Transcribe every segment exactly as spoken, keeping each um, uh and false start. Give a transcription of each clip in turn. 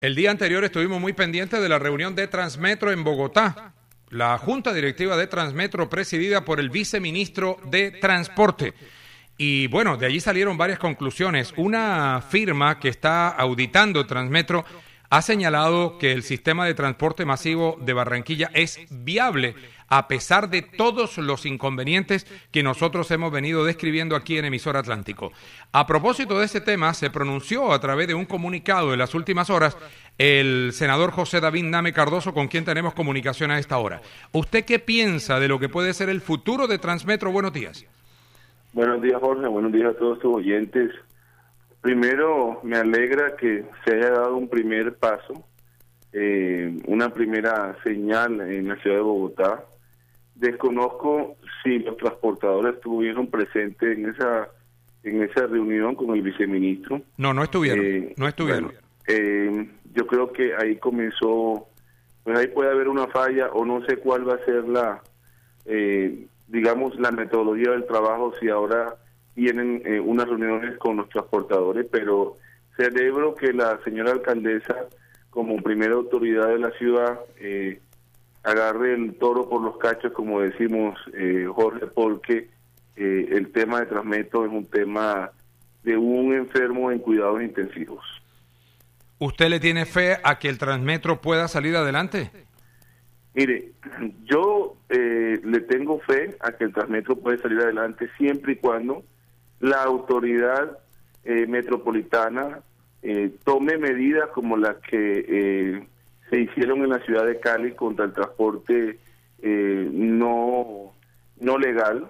El día anterior estuvimos muy pendientes de la reunión de Transmetro en Bogotá, la junta directiva de Transmetro presidida por el viceministro de Transporte. Y bueno, de allí salieron varias conclusiones. Una firma que está auditando Transmetro ha señalado que el sistema de transporte masivo de Barranquilla es viable a pesar de todos los inconvenientes que nosotros hemos venido describiendo aquí en Emisora Atlántico. A propósito de ese tema, se pronunció a través de un comunicado en las últimas horas el senador José David Name Cardoso, con quien tenemos comunicación a esta hora. ¿Usted qué piensa de lo que puede ser el futuro de Transmetro? Buenos días. Buenos días, Jorge. Buenos días a todos tus oyentes. Primero, me alegra que se haya dado un primer paso, eh, una primera señal en la ciudad de Bogotá. Desconozco si los transportadores estuvieron presentes en esa en esa reunión con el viceministro. No, no estuvieron. Eh, no estuvieron. Bueno, eh, yo creo que ahí comenzó, pues ahí puede haber una falla o no sé cuál va a ser la, eh, digamos, la metodología del trabajo si ahora tienen eh, unas reuniones con los transportadores, pero celebro que la señora alcaldesa, como primera autoridad de la ciudad, eh, agarre el toro por los cachos, como decimos, eh, Jorge, porque eh, el tema de Transmetro es un tema de un enfermo en cuidados intensivos. ¿Usted le tiene fe a que el Transmetro pueda salir adelante? Mire, yo eh, le tengo fe a que el Transmetro puede salir adelante siempre y cuando la autoridad eh, metropolitana eh, tome medidas como las que eh, se hicieron en la ciudad de Cali contra el transporte eh, no, no legal,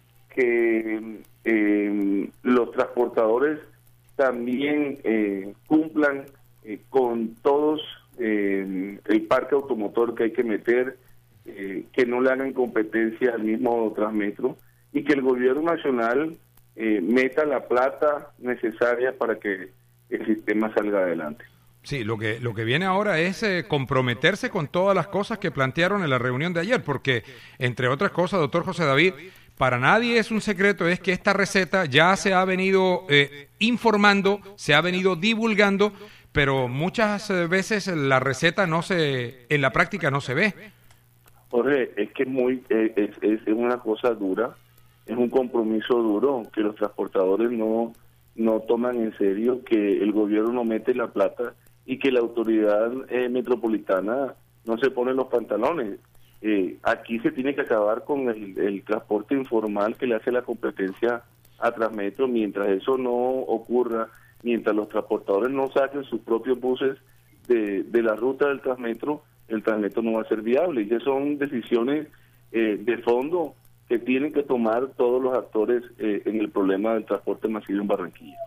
que eh, los transportadores también eh, cumplan eh, con todos eh, el parque automotor que hay que meter, eh, que no le hagan competencia al mismo Transmetro y que el gobierno nacional eh, meta la plata necesaria para que el sistema salga adelante. Sí, lo que lo que viene ahora es eh, comprometerse con todas las cosas que plantearon en la reunión de ayer, porque, entre otras cosas, doctor José David, para nadie es un secreto, es que esta receta ya se ha venido eh, informando, se ha venido divulgando, pero muchas veces la receta no se, en la práctica no se ve. Jorge, es que muy eh, es, es, es una cosa dura, es un compromiso duro que los transportadores no, no toman en serio, que el gobierno no mete la plata y que la autoridad eh, metropolitana no se pone los pantalones. Eh, aquí se tiene que acabar con el, el transporte informal que le hace la competencia a Transmetro. Mientras eso no ocurra, mientras los transportadores no saquen sus propios buses de, de la ruta del Transmetro, el Transmetro no va a ser viable. Y esas son decisiones eh, de fondo que tienen que tomar todos los actores eh, en el problema del transporte masivo en Barranquilla.